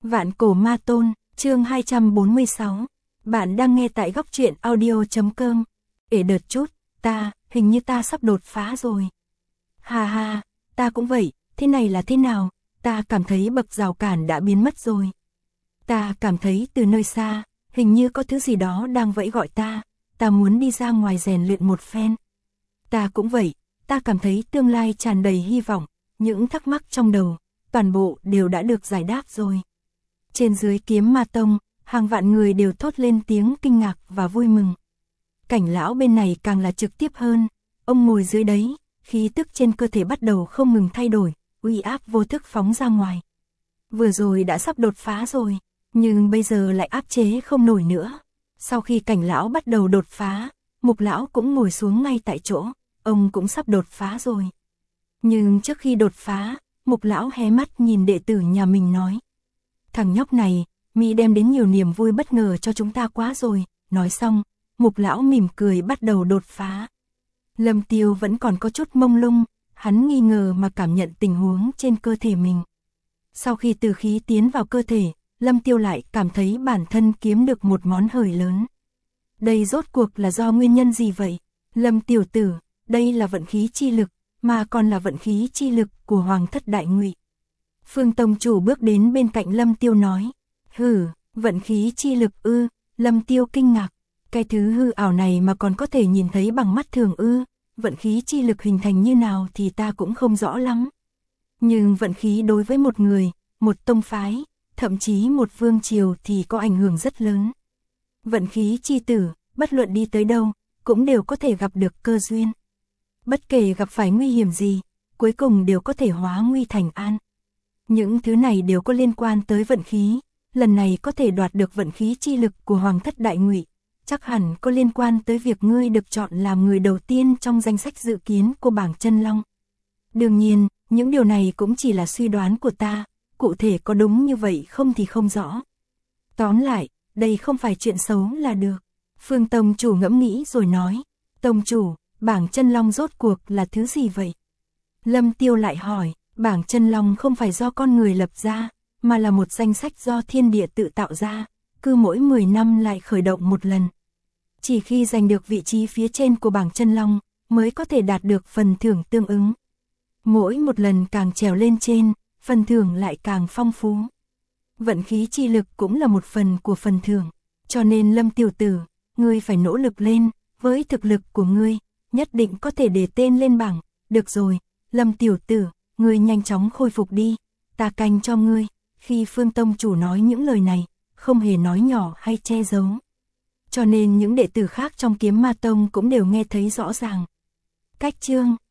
Vạn cổ ma tôn, chương 246. Bạn đang nghe tại góc truyện audio.com. Đợt chút, hình như ta sắp đột phá rồi. Ha ha, ta cũng vậy, thế này là thế nào? Ta cảm thấy bậc rào cản đã biến mất rồi. Ta cảm thấy từ nơi xa, hình như có thứ gì đó đang vẫy gọi ta muốn đi ra ngoài rèn luyện một phen. Ta cũng vậy, ta cảm thấy tương lai tràn đầy hy vọng, những thắc mắc trong đầu, toàn bộ đều đã được giải đáp rồi. Trên dưới Kiếm Ma Tông, hàng vạn người đều thốt lên tiếng kinh ngạc và vui mừng. Cảnh lão bên này càng là trực tiếp hơn, ông ngồi dưới đấy, khí tức trên cơ thể bắt đầu không ngừng thay đổi, uy áp vô thức phóng ra ngoài. Vừa rồi đã sắp đột phá rồi, nhưng bây giờ lại áp chế không nổi nữa. Sau khi cảnh lão bắt đầu đột phá, Mục lão cũng ngồi xuống ngay tại chỗ, ông cũng sắp đột phá rồi. Nhưng trước khi đột phá, Mục lão hé mắt nhìn đệ tử nhà mình nói: "Thằng nhóc này, mi đem đến nhiều niềm vui bất ngờ cho chúng ta quá rồi." Nói xong, Mục lão mỉm cười bắt đầu đột phá. Lâm Tiêu vẫn còn có chút mông lung, hắn nghi ngờ mà cảm nhận tình huống trên cơ thể mình. Sau khi từ khí tiến vào cơ thể, Lâm Tiêu lại cảm thấy bản thân kiếm được một món hời lớn. Đây rốt cuộc là do nguyên nhân gì vậy? Lâm tiểu tử, đây là vận khí chi lực, mà còn là vận khí chi lực của Hoàng thất Đại Ngụy. Phương tông chủ bước đến bên cạnh Lâm Tiêu nói: "Hừ, vận khí chi lực ư?" Lâm Tiêu kinh ngạc, cái thứ hư ảo này mà còn có thể nhìn thấy bằng mắt thường ư? Vận khí chi lực hình thành như nào thì ta cũng không rõ lắm. Nhưng vận khí đối với một người, một tông phái, thậm chí một vương triều thì có ảnh hưởng rất lớn. Vận khí chi tử, bất luận đi tới đâu, cũng đều có thể gặp được cơ duyên. Bất kể gặp phải nguy hiểm gì, cuối cùng đều có thể hóa nguy thành an. Những thứ này đều có liên quan tới vận khí, lần này có thể đoạt được vận khí chi lực của Hoàng thất Đại Ngụy, chắc hẳn có liên quan tới việc ngươi được chọn làm người đầu tiên trong danh sách dự kiến của bảng Chân Long. Đương nhiên, những điều này cũng chỉ là suy đoán của ta, cụ thể có đúng như vậy không thì không rõ. Tóm lại, đây không phải chuyện xấu là được. Phương tông chủ ngẫm nghĩ rồi nói: "Tông chủ, bảng Chân Long rốt cuộc là thứ gì vậy?" Lâm Tiêu lại hỏi: "Bảng Chân Long không phải do con người lập ra, mà là một danh sách do thiên địa tự tạo ra, cứ mỗi 10 năm lại khởi động một lần. Chỉ khi giành được vị trí phía trên của bảng Chân Long, mới có thể đạt được phần thưởng tương ứng. Mỗi một lần càng trèo lên trên, phần thưởng lại càng phong phú. Vận khí chi lực cũng là một phần của phần thưởng, cho nên Lâm tiểu tử, ngươi phải nỗ lực lên, với thực lực của ngươi, nhất định có thể để tên lên bảng." "Được rồi, Lâm tiểu tử, ngươi nhanh chóng khôi phục đi, ta canh cho ngươi." Khi Phương tông chủ nói những lời này, không hề nói nhỏ hay che giấu. Cho nên những đệ tử khác trong Kiếm Ma Tông cũng đều nghe thấy rõ ràng. Cách chương